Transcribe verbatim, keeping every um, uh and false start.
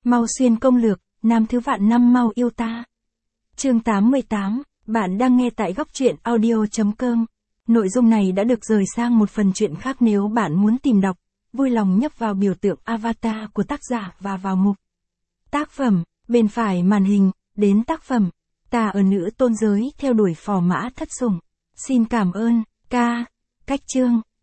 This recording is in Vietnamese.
Mau xuyên công lược, nam thứ vạn năm mau yêu ta. Chương tám mươi tám, bạn đang nghe tại góc truyện audio chấm com. Nội dung này đã được rời sang một phần truyện khác, nếu bạn muốn tìm đọc, vui lòng nhấp vào biểu tượng avatar của tác giả và vào mục tác phẩm, bên phải màn hình, đến tác phẩm, ta ở nữ tôn giới theo đuổi phò mã thất sủng. Xin cảm ơn, ca. Cách chương.